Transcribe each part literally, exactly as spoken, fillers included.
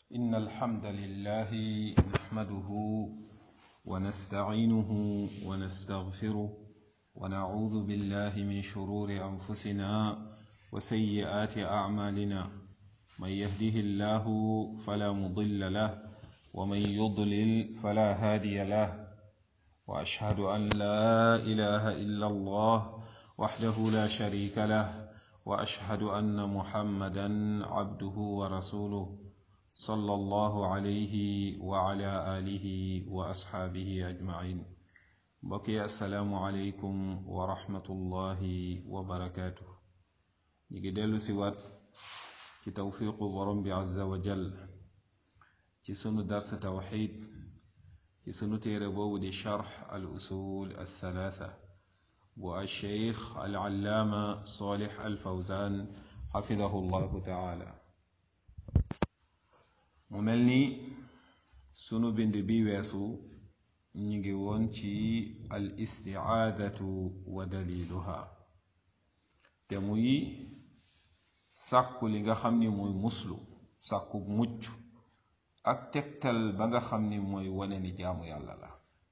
إن الحمد لله نحمده ونستعينه ونستغفره ونعوذ بالله من شرور أنفسنا وسيئات أعمالنا من يهده الله فلا مضل له ومن يضلل فلا هادي له وأشهد أن لا إله إلا الله وحده لا شريك له وأشهد أن محمدا عبده ورسوله صلى الله عليه وعلى آله وأصحابه أجمعين. بقي السلام عليكم ورحمة الله وبركاته. نجدل سوات في توفيق برم عز وجل في سنة درس توحيد في سنة ربو دي شرح الأصول الثلاثة والشيخ العلامة صالح الفوزان حفظه الله تعالى. mu mel ni sunu bind bi weesu ñu ngi woon ci al istiaadatu wa daliluha te muy sàkku li nga xam ni mooy muslu sàkku mucc ak tegtal ba nga xam ni mooy wane ni jaamu yàlla la.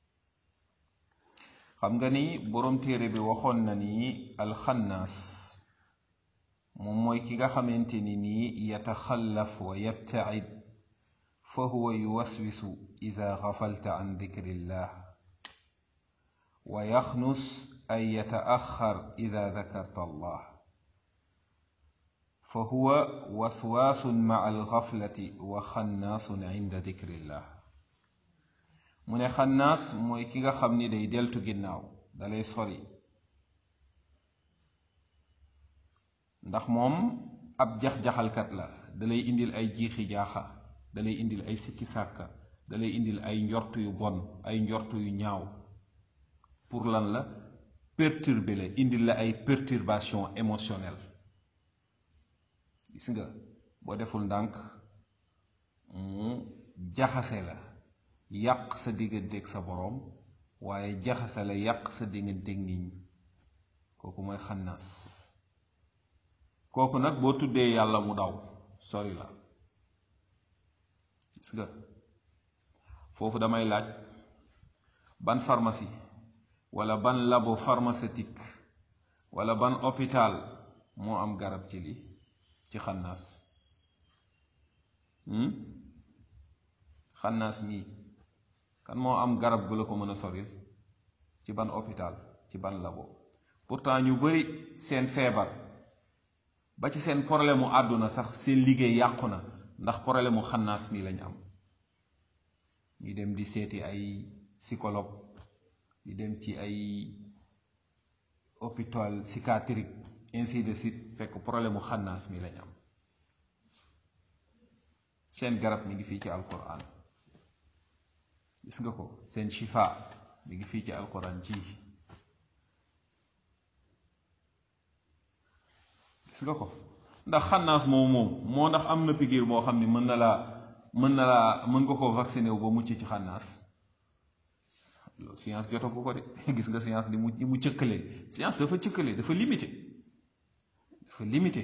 xam nga ni boroom téere bi waxoon na ni alxannaas moom mooy ki nga xamante ni nii yataxallaf wa yabtaid فهو يوسوس إذا غفلت عن ذكر الله ويخنس أي يتأخر إذا ذكرت الله فهو وسواس مع الغفلة وخناس عند ذكر الله. من خناس موي كيغا خامني داي دلتو غيناو دالاي سوري ndax mom ab jax jaxal kat la dalay indil ay jiixi jaaxa dalay indil ay sikki sàkka dalay indil ay njort yu bon ay njort yu ñaaw pour lan la perturber la indil la ay perturbation émotionnelle. gis nga boo deful ndànk mu jaxase la yàq sa digganteeg sa boroom waaye jaxase la yàq sa digganteeg nit ñi kooku mooy xannaas. kooku nag boo tuddee yàlla mu daw sori la. gis nga foofu damay laaj ban pharmacie wala ban labo pharmaceutique wala ban hôpital moo am garab ci li ci xannaas xannaas mii kan moo am garab gu la ko mën a soril ci ban hôpital ci ban labo. pourtant ñu bari seen feebar ba ci seen problème mu àdduna sax seen liggéey yàqu na ndax problème mu xannaas mi lañ am. ñu dem di seeti ay psychologue di dem ci ay hôpital psychiatrique ainsi de suite fekk problème mu xannaas mi lañ am. seen garab mi ngi fii ci alquran gis nga ko seen shifa mi ngi fii ci alquran ji gis nga ko ndax xannaas moom moom moo ndax am na piqûre boo xam ni mën na laa mën na laa mën nga koo vacciné wu ba mucc ci xannaas. loolu science jotagu ko de gis nga science di mu di mu cëkkalee science dafa cëkkalee dafa limité dafa limité.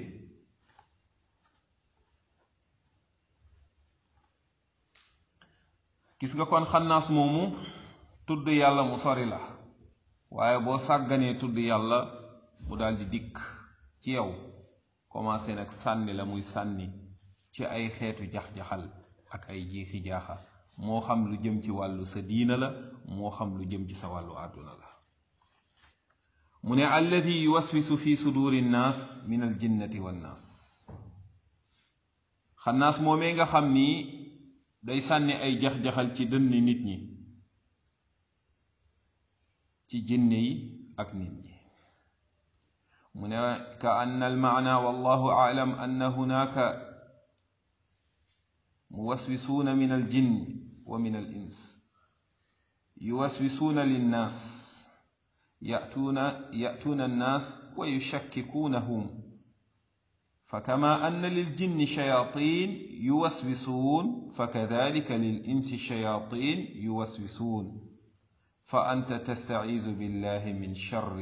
gis nga kon xannaas moomu tudd yàlla mu sori la waaye boo sàgganee tudd yàlla mu daal di dikk ci yow commencé nag sànni la muy sànni ci ay xeetu jax-jaxal ak ay jiixi jaaxa moo xam lu jëm ci wàllu sa diina la moo xam lu jëm ci sa wàllu àdduna la. mu ne alladi yuwaswisu fi suduri nnaas min al jinnati wannaas. xannaas moomee nga xam ni day sànni ay jax-jaxal ci dënn nit ñi ci jinne yi ak nit ñi. mu ne ka anna al maana wallahu aalam anna hunaka موسوسون من الجن ومن الإنس يوسوسون للناس يأتون يأتون الناس ويشككونهم فكما أن للجن شياطين يوسوسون فكذلك للإنس شياطين يوسوسون فأنت تستعيذ بالله من شر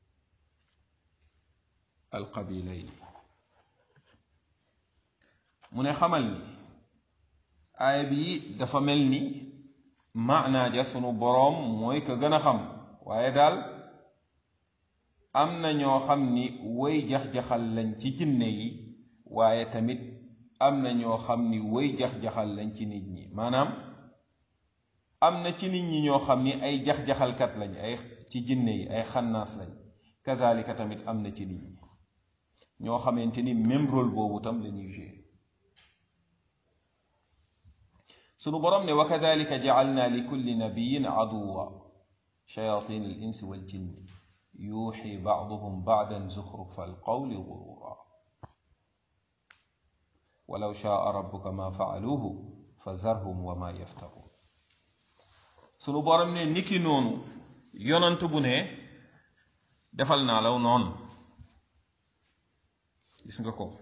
القبيلين. mu ne xamal ni aaya bi dafa mel ni maanaa ja sunu boroom mooy ko gën a xam, waaye daal am na ñoo xam ni way jax-jaxal lañ ci jinne yi, waaye tamit am na ñoo xam ni way jax-jaxal lañ ci nit ñi. maanaam am na ci nit ñi ñoo xam ni ay jax-jaxalkat lañ, ay ci jinne yi ay xannaas lañ, kazalika tamit am na ci nit ñi ñoo xamante ni même rôle boobu tam lañuy jouer. sunu borom ne wa kadalika ja'alna li kulli nabiyyin aduwa shayatin al insi wal jinni yuuxi ba'duhum ba'dan zuxrufa al qawli ghurura walaw shaa rabbuka ma fa'aluhu fazarhum wa ma yaftarun. sunu borom ne niki noonu yonant bu ne defal naa law noonu. gis nga ko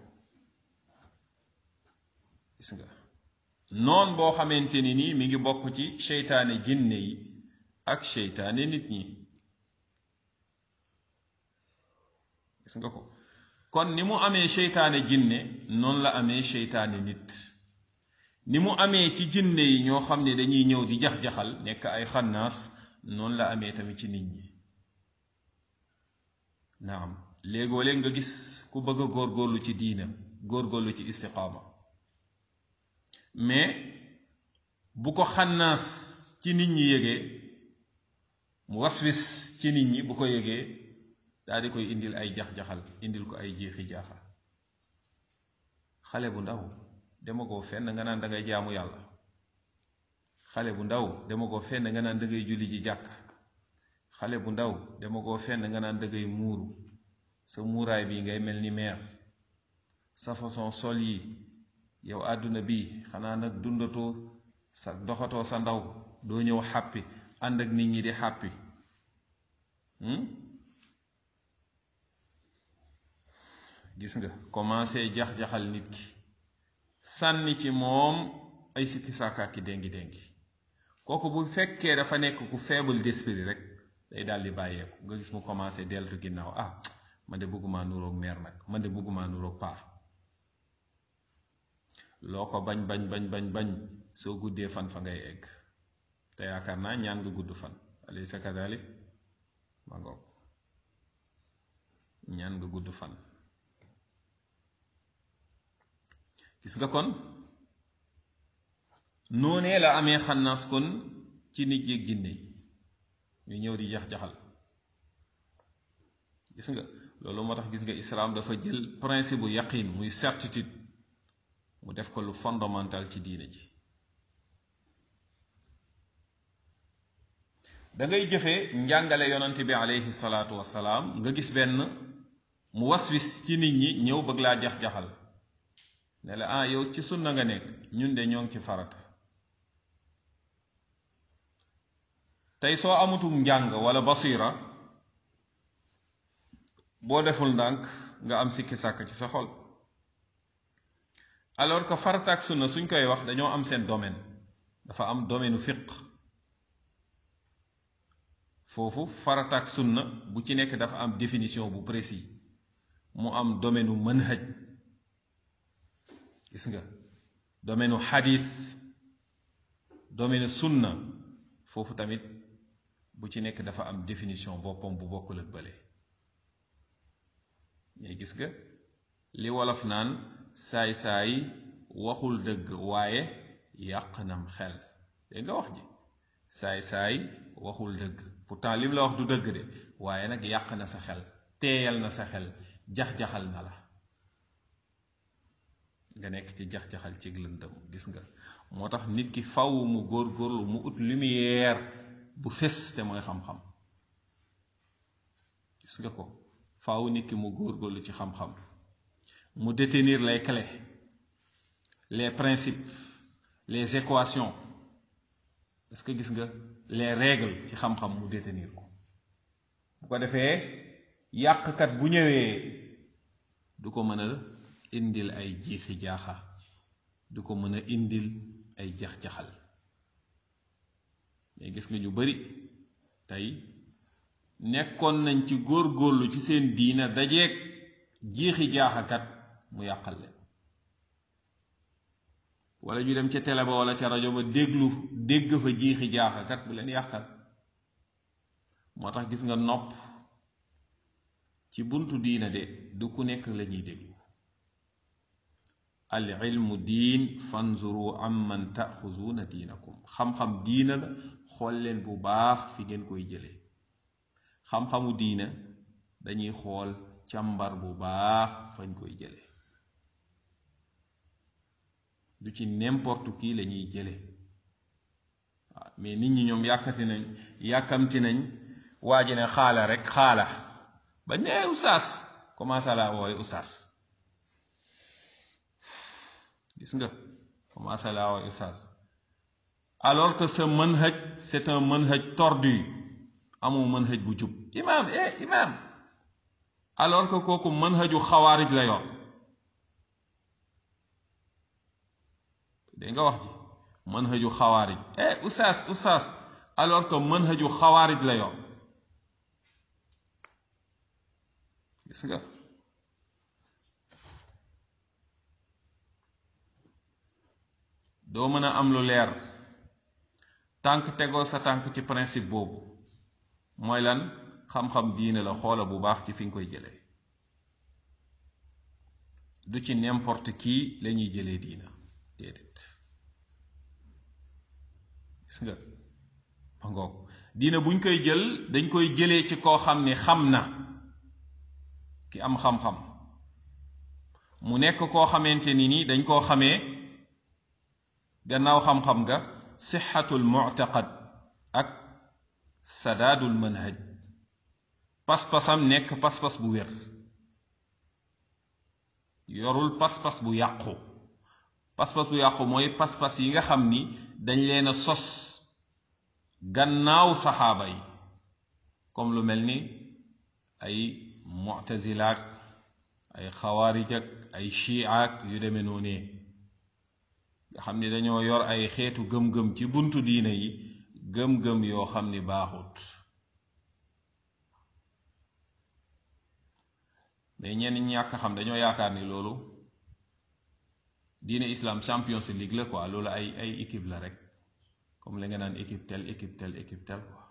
gis nga noon boo xamante ni nii mi ngi bokk ci seytaane jinne yi ak seytaane nit ñi. gis nga ko kon ni mu amee seytaane jinne noonu la amee seytaane nit. ni mu amee ci jinne yi ñoo xam ne dañuy ñëw di jax-jaxal nekk ay xannaas, noonu la amee tamit ci nit ñi. naam léegoo léeg nga gis ku bëgg a góorgóorlu ci diina, góorgóorlu ci istiqaama, mais bu ko xannaas ci nit ñi yëgee, mu waswis ci nit ñi bu ko yëgee daal di koy indil ay jax-jaxal, indil ko ay jeexi jaaxa. xale bu ndaw dama koo fenn nga naan da ngay jaamu yàlla, xale bu ndaw dama koo fenn nga naan da ngay julli ji jàkk, xale bu ndaw dama koo fenn nga naan da ngay muuru, sa muuraay bi ngay mel ni meer, sa façon sol yi yow àdduna bi xanaa nag dundatoo sa doxatoo sa ndaw, doo ñëw xàppi ànd ak nit ñi di xàppi. gis nga commencé jax-jaxal nit ki, sànni ci moom ay sikki saakaaki déngi déngi. kooku bu fekkee dafa nekk ku faible d'esprit rek day daal di bàyyeeku, nga gis mu commencé deltu ginnaaw. ah man de bëgguma nuroog meer nag, man de bëgguma nuroog paa. loo ko bañ bañ bañ bañ bañ soo guddee fan fa ngay egg, te yaakaar naa ñaan nga gudd fan. alaysa kadalik? ma ngoog ñaan nga gudd fan. gis nga kon noonee la amee xannaas kon ci nit yi ginne ñu ñëw di jax-jaxal. gis nga loolu moo tax gis nga islaam dafa jël principe bu yaqin muy certitude mu def ko lu fondamental ci diine ji. da ngay jëfee njàngale yonante bi alayhi salaatu wasalaam, nga gis benn mu waswis ci nit ñi ñëw bëgg laa jax-jaxal ne la ah yow ci sunna nga nekk, ñun de ñoo ngi ci farata. tey soo amutum njàng wala basira, boo deful ndànk nga am sikki sàkk ci sa xol. alors que farata ak sunna suñ koy wax dañoo am seen domaine, dafa am domaine u fiq. foofu farata ak sunna bu ci nekk dafa am définition bu précis, mu am domaine u manhaj. gis nga domaine u xadis, domaine sunna, foofu tamit bu ci nekk dafa am définition boppam bu bokkul ak bële. mais gis nga li wolof naan saay-saay waxul dëgg waaye yàq nam xel. dégg nga wax ji, saay-saay waxul dëgg, pourtant lim la wax du dëgg de, waaye nag yàq na sa xel, teeyal na sa xel, jax-jaxal na la, nga nekk ci jax-jaxal ci lëndëm. gis nga moo tax nit ki faw mu góorgóorlu mu ut lumière bu fés, te mooy xam-xam. gis nga ko faw nit ki mu góorgóorlu ci xam-xam, mu détenir les clés, les principes, les équations. est-ce que gis nga les règles ci xam-xam mu détenir ko. bu ko defee yàqkat bu ñëwee du ko mën a indil ay jiixi jaaxa, du ko mën a indil ay jax-jaxal. mais gis nga ñu bari tey nekkoon nañ ci góorgóorlu ci seen diina dajeeg jiixi jaaxakat mu yàqal leen. wala ñu dem ca télé ba wala ca rajo ba déglu dégg fa jiixi jaaxa kat bu leen yàqal. moo tax gis nga nopp ci buntu diina de du ku nekk la ñuy déglu. al ilmu diin fanzuru amman taaxuzuuna diinakum xam-xam diina la xool leen bu baax fi ngeen koy jële xam-xamu diina dañuy xool càmbar bu baax fañ koy jële du ci n'importe qui la ñuy jële waaw mais nit ñi ñoom yàkkati nañ yàkkamti nañ waa ji ne xaala rek xaala ba nee usaas commencé laa wooye usaas gis nga commencé laa wooye usaas alors que ce manhaj c'est un manhaj tordu amul manhaj bu jub imam eh imam alors que kooku manhaju xawaarij la yor dégg nga wax ji manhaju xawaarij eh usaas usaas alors que manhaju xawaarij la yor gis nga doo mën a am lu leer tànk tegoo sa tànk ci principe boobu mooy lan xam-xam diine la xoola bu baax ci fi nga koy jëlee du ci n'importe qui la ñuy jëlee diina déedéet gis nga ma ngoog diina buñ koy jël dañ koy jëlee ci koo xam ni xam na ki am xam-xam mu nekk koo xamante ni ni dañ koo xamee gannaaw xam-xam nga sixatul mu'taqad ak sadaadul manhaj pas-pasam nekk pas-pas bu wér yorul pas-pas bu yàqu pas-pas bu yàqu mooy pas-pas yi nga xam ni dañ leen a sos gannaaw saxaaba yi comme lu mel ni ay mu'tazilaak ay xawaarij ak ay shiiaak yu demee noonee nga xam ni dañoo yor ay xeetu gëm-gëm ci buntu diine yi gëm-gëm yoo xam ni baaxut mais ñenn ñi ñàkk xam dañoo yaakaar ni loolu diine islam Champions League la quoi loolu ay ay équipe la rek comme la nga naan équipe tel équipe tel équipe tel quoi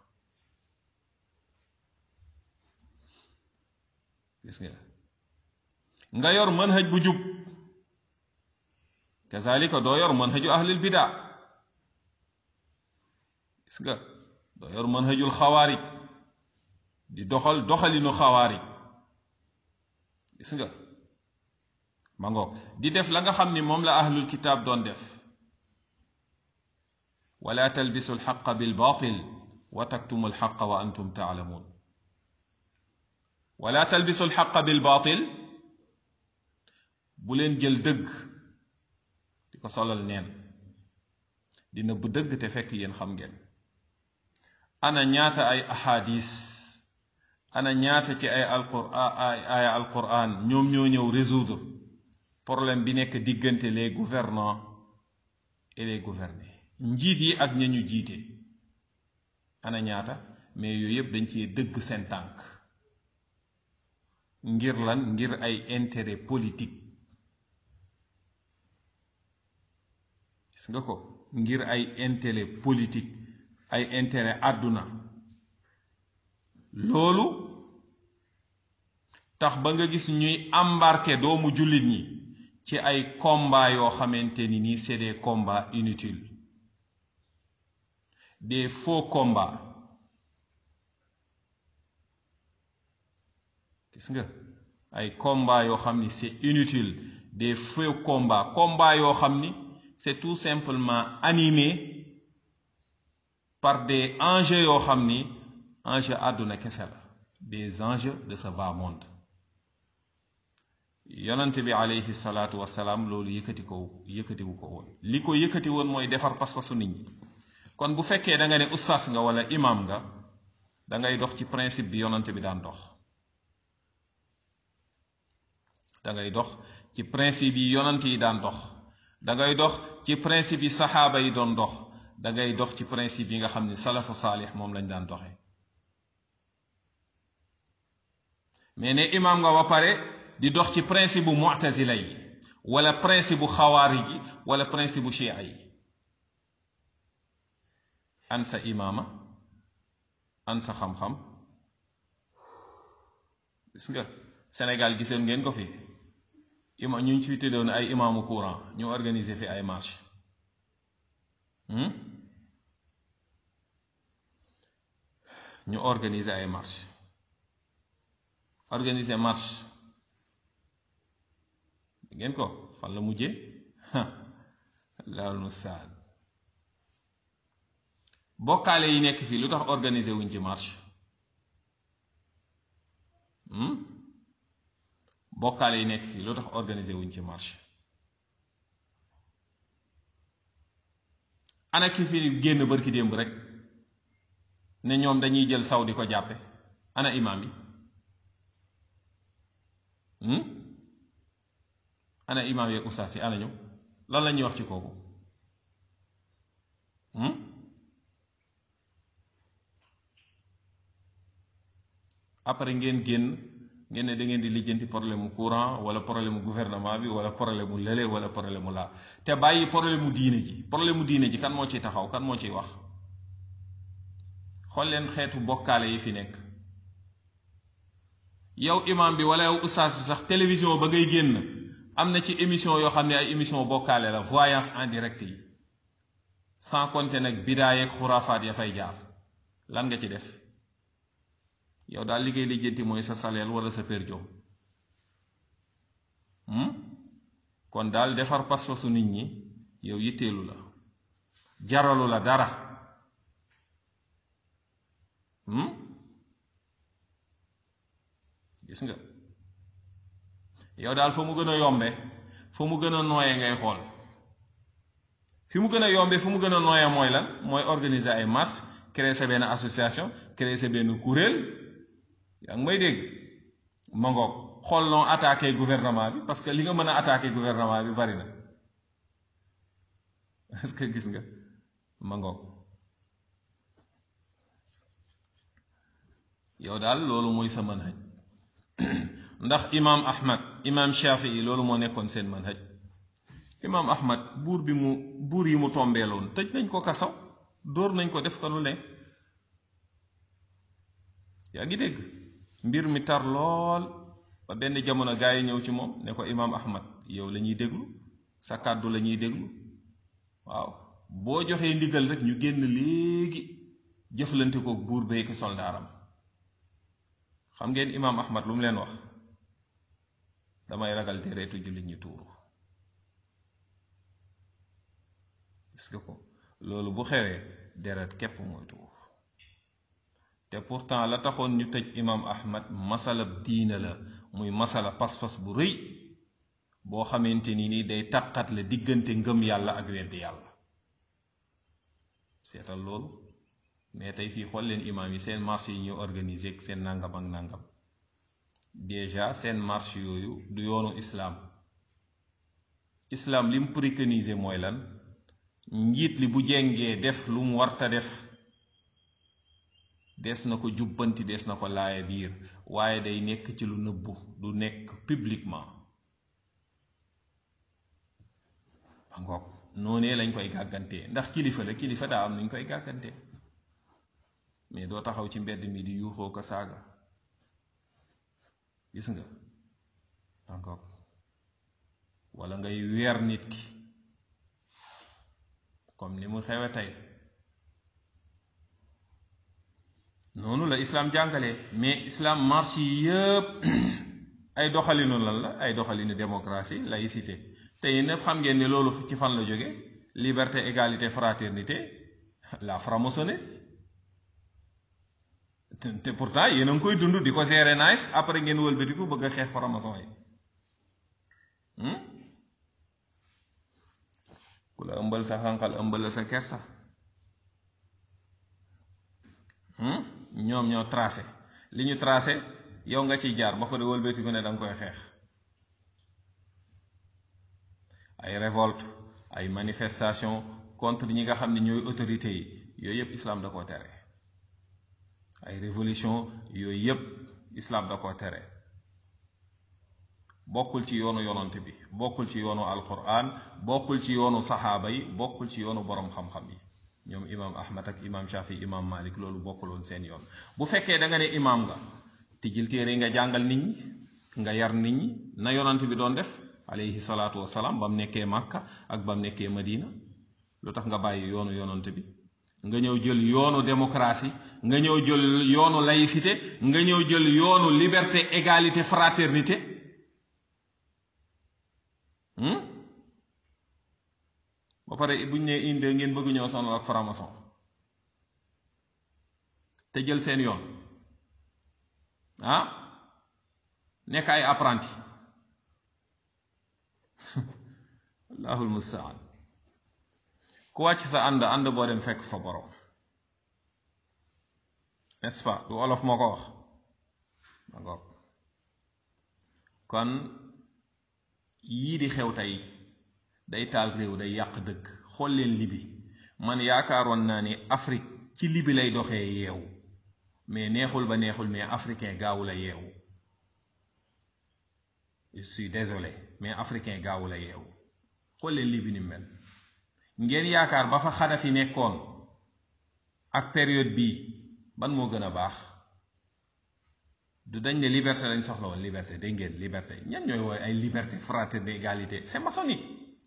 gis nga nga yor manhaj bu jub kazalika doo yor manhaju ahlil bidaa gis nga doo yor manhajul xawaarij di doxal doxalinu xawaarij gis nga ma ngoog di def la nga xam ni moom la ahlul kitaab doon def wala talbisu alxaqa bilbatil wa taktumu alxaqa wa antum taalamuun wala talbisu alxaqa bilbatil bu leen jël dëgg di ko solal neen di nëbb dëgg te fekk yéen xam ngeen ana ñaata ay ahadis ana ñaata ci ay alquran ay aya alquran ñoom ñoo ñëw résoudre problème bi nekk diggante les gouvernants et les gouvernés njiit yi ak ña ñu jiite ana ñaata mais yooyu yëpp dañ cee dëgg seen tànk ngir lan ngir ay intérêt politique gis nga ko ngir ay intérêt politique ay intérêt àdduna loolu tax ba nga gis ñuy embarqué doomu jullit ñi ci ay combats yoo xamante ni nii c'est des combats inutiles des faux combats gis nga ay combats yoo xam ni c'est inutile des faux combats combats yoo xam ni c'est tout simplement animé par des enjeux yoo xam ni enjeu àdduna kese la des enjeux de ce bas monde yonent bi alayhi salaatu wasalaam loolu yëkkati ko yëkkatiwu ko woon li ko yëkkati woon mooy defar pas-pasu nit ñi kon bu fekkee da nga ne ustaas nga wala imam nga da ngay dox ci principe bi yonent bi daan dox da ngay dox ci principe yi yonent yi daan dox da ngay dox ci principe yi saxaaba yi doon dox da ngay dox ci principe yi nga xam ne salafu saalix moom lañ daan doxe mais ne imam nga ba pare di dox ci principe bu mu'tazila yi wala principe bu xawaari ji wala principe bu chia yi an sa imaama an sa xam-xam gis nga Sénégal giseen ngeen ko fi ima ñu ci tuddoon ay imaamu courant ñu organiser fi ay marche ñu organiser ay marche organiser marche ngeen ko fan la mujjee laal mustaan bokkaale yi nekk fii lu tax organiser wuñ ci marche bokkaale yi nekk fii lu tax organiser wuñ ci marche ana ki fi génn barki démb rek ne ñoom dañuy jël saw di ko jàppe ana imaam yi ana imaam yeeg ustaas yi ana ñu lan la ñuy wax ci kooku après ngeen génn ngeen ne da ngeen di lijjanti problème mu courant wala problème mu gouvernement bi wala problème mu lële wala problème mu laa te bàyyi problème mu diine ji problème mu diine ji kan moo ciy taxaw kan moo ciy wax xool leen xeetu bokkaale yi fi nekk yow imam bi wala yow ustaas bi sax télévision ba ngay génn am na ci émission yoo xam ne ay émission bokkaale la voyance en direct yi sans compter nag bidaay ak xuraafaat ya fay jaar lan nga ci def yow daal liggéey lijjanti mooy sa salaire wala sa per diem kon daal defar pas-pasu nit ñi yow yitteelu la jaralu la dara gis nga yow daal fa mu gën a yombe fa mu gën a nooye ngay xool fi mu gën a yombe fu mu gën a nooye mooy lan mooy organiser ay marche créer sa benn association créer sa benn kuréel yaa ngi may dégg ma ngoog xool noo attaquer gouvernement bi parce que li nga mën a attaquer gouvernement bi bari na est-ce que gis nga ma ngoog yow daal loolu mooy sa manhaj ndax imam ahmad imam shafii loolu moo nekkoon seen manhaj imam ahmad buur bi mu buur yi mu tombeeloon tëj nañ ko kasaw dóor nañ ko def ko lu ne yaa ngi dégg mbir mi tar lool ba benn jamono gaa yi ñëw ci moom ne ko imam ahmad yow la ñuy déglu sa kàddu la ñuy déglu waaw boo joxee ndigal rek ñu génn léegi jëflante ko buur bay ko soldaaram xam ngeen imam ahmad lu mu leen wax damay ragal deretu jullit ñi tuuru gis nga ko loolu bu xewee deret képp mooy tuuru te pourtant la taxoon ñu tëj imam ahmad masala diina la muy masala pas-pas bu rëy boo xamante ni ni day taqat la diggante ngëm yàlla ak weddi yàlla seetal loolu mais tey fii xool leen imam yi seen marche yi ñu organiser ak seen nangam ak nangam déjà seen marche yooyu du yoonu islam islam li mu préconiser mooy lan njiit li bu jengee def lu mu warta def des na ko jubbanti des na ko laaya biir waaye day nekk ci lu nëbbu du nekk publiquement ba ngoog noonee lañ koy gàggantee ndax kilifa la kilifa daa am nuñ koy gàggantee mais doo taxaw ci mbedd mi di yuuxoo ko saaga gis nga ba ngoog wala ngay weer nit ki comme ni mu xewe tey noonu la islam jàngale mais islam marche yi yëpp ay doxalinu lan la ay doxalinu démocratie laïcité tey ñépp xam ngeen ne loolu ci fan la jóge liberté égalité fraternité la franc-maçonnerie te pourtant yéen a ngi koy dund di ko gérer nice après ngeen wëlbatiku bëgg a xeex franc-maçon yi ku la ëmbal sa xànqal ëmbal la sa kersa ñoom ñoo tracé li ñu tracé yow nga ciy jaar ba ko de wëlbatiku ne da nga koy xeex ay révolte ay manifestation contre ñi nga xam ne ñooy autorités yi yooyu yëpp islam da koo tere ay révolution yooyu yëpp islam da koo tere bokkul ci yoonu yonante bi bokkul ci yoonu alquran bokkul ci yoonu saxaaba yi bokkul ci yoonu borom xam-xam yi ñoom imam ahmad ak imam shafi imam malik loolu bokkuloon seen yoon bu fekkee da nga ne imam nga tijjil téere nga jàngal nit ñi nga yar nit ñi na yonante bi doon def alayhi salaatu wasalaam ba mu nekkee màkka ak ba mu nekkee madina lu tax nga bàyyi yoonu yonante bi nga ñëw jël yoonu démocratie nga ñëw jël yoonu laïcité nga ñëw jël yoonu liberté égalité fraternité ba pare buñ ne inde ngeen bëgg ñëw sonal ak franc-maçon te jël seen yoon ah nekk ay apprenti allahul mustaan ku wàcc sa ànd ànd boo dem fekk fa borom n'est-ce pas lu olof moo ko wax ma ngoog kon yii di xew tey day taal réew day yàq dëkk xool leen libi man yaakaaroon naa ni Afrique ci libi lay doxee yeewu mais neexul ba neexul mais africain gaawu la yeewu je suis désolé mais africain gaawu la yeewu xool leen libi ni mel ngeen yaakaar ba fa Xadafi nekkoon ak période bii ban moo gën a baax du dañ ne liberté lañ soxla woon liberté dégg ngeen liberté ñan ñooy wooy ay liberté fraternité égalité c'est maçonnique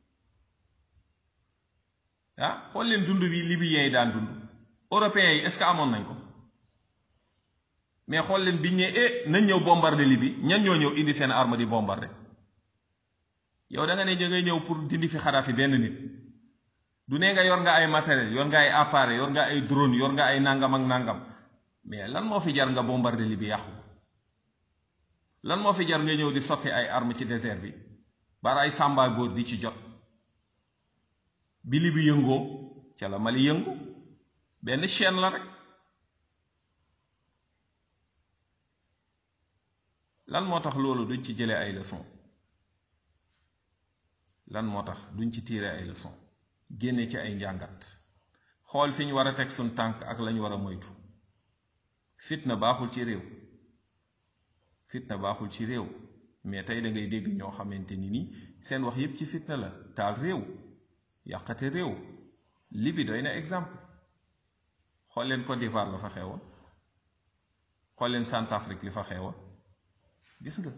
ah xool leen dund bi libyens yi daan dund européens yi est-ce que amoon nañ ko mais xool leen biñ ne eh nañ ñëw bombarder Libye ñan ñoo ñëw indi seen arme di bombarder yow da nga ne da ngay ñëw pour dindi fi Xadafi benn nit du ne nga yor nga ay matériel yor nga ay appareil yor nga ay drone yor nga ay nangam ak nangam mais lan moo fi jar nga bombarder Libye yàqu lan moo fi jar nga ñëw di sotti ay arme ci désert bi bara ay sàmba góor di ci jot bi Libye yëngoo ca la Mali yëngu benn chaîne la rek lan moo tax loolu duñ ci jëlee ay leçons lan moo tax duñ ci tirer ay leçons génne ci ay njàngat xool fi ñu war a teg suñ tànk ak lañu war a moytu fitna baaxul ci réew fitna baaxul ci réew mais tey da ngay dégg ñoo xamante ni ni seen wax yépp ci fitna la taal réew yàqate réew Libye doy na exemple xool leen Côte d'Ivoire la fa xewoon xool leen Centrafrique li fa xewoon gis nga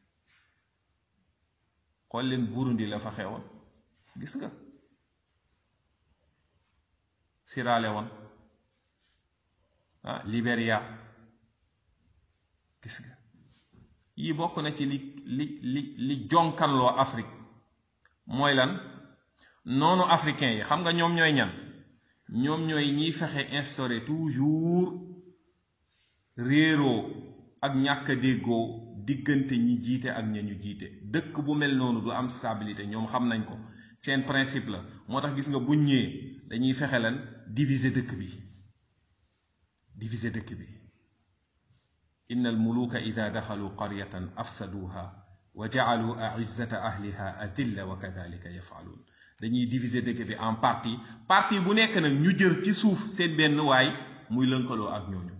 xool leen Burundi la fa xewoon gis nga Sierra Leone ah Libéria gis nga yii bokk na ci li li li li jonkanloo Afrique mooy lan noonu africain yi xam nga ñoom ñooy ñan ñoom ñooy ñiy fexe instaurer toujours réeroo ak ñàkk a déggoo diggante ñi jiite ak ña ñu jiite dëkk bu mel noonu du am stabilité ñoom xam nañ ko seen principe la moo tax gis nga buñ ñëwee dañuy fexe lan diviser dëkk bi diviser dëkk bi inna al muluka ida daxalu qaryatan afsaduha wa ja'alu a'izzata ahliha adilla wa kadhalika yaf'alun dañuy diviser dëkk bi en partie partie bu nekk nag ñu jër ci suuf seen benn waay muy lënkaloo ak ñooñu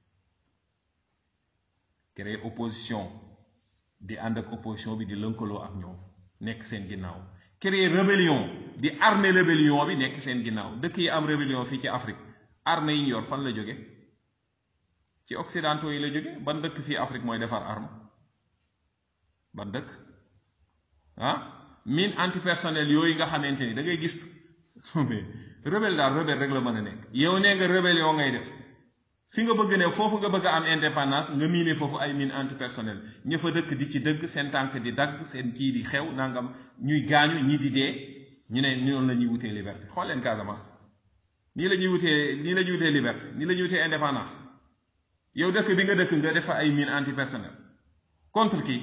créer opposition di ànd ak opposition bi di lënkaloo ak ñoom nekk seen ginnaaw créer rébellion di armer rébellion bi nekk seen ginnaaw dëkk yi am rébellion fii ci Afrique arme yi ñu yor fan la jóge ci occidentaux yi la jóge ban dëkk fii Afrique mooy defar arme ban dëkk ah mine antipersonnel yooyu nga xamante ni da ngay gis mais rebelle daal rebelle rek la mën a nekk yow nee nga rébellion ngay def fi nga bëgg ne foofu nga bëgg a am indépendance nga miine foofu ay mine antipersonnel ña fa dëkk di ci dëgg seen tànk di dagg seen kii di xew nangam ñuy gaañu ñii di dee ñu ne noonu la ñuy wutee liberté xool leen Casamance nii la ñuy wutee nii la ñuy wutee liberté nii la ñuy wutee indépendance yow dëkk bi nga dëkk nga def fa ay mine antipersonnel contre qui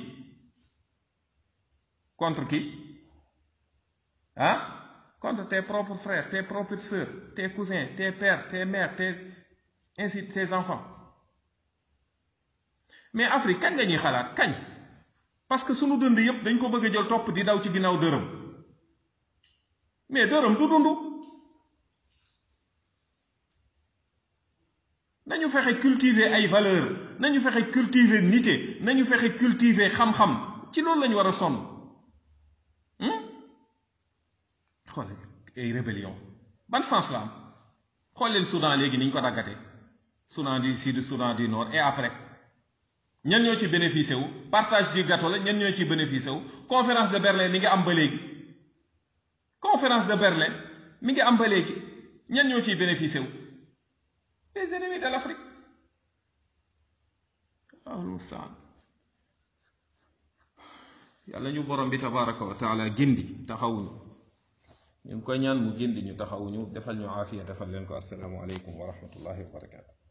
contre qui ah contre tes propres frères tes propres sœurs tes cousins tes pères tes mères tes ainsi tes enfants mais Afrique kañ la ñuy xalaat kañ parce que sunu dund yépp dañ ko bëgg a jël topp di daw ci ginnaaw dërëm mais dërëm du dund nañu fexe cultiver ay valeurs nañu fexe cultiver nité nañu fexe cultiver xam-xam ci loolu lañu war a sonn xoolal ay rébellion ban sens la am xool leen Soudan léegi ni ñu ko daggatee Soudan du Sud Soudan du Nord et après ñan ñoo ci bénéficié wu partage du gâteau la ñan ñoo ci bénéficié wu conférence de Berlin mi ngi am ba léegi conférence de Berlin mi ngi am ba léegi ñan ñoo ciy bénéficié wu les ennemis de l'Afrique Allahul mustaan yàlla ñu borom bi tabaraka wa taala gindi taxawuñu ñu ngi koy ñaan mu gindi ñu taxawuñu defal ñu aafiya defal leen ko assalaamu aleykum wa rahmatullahi wa barakatu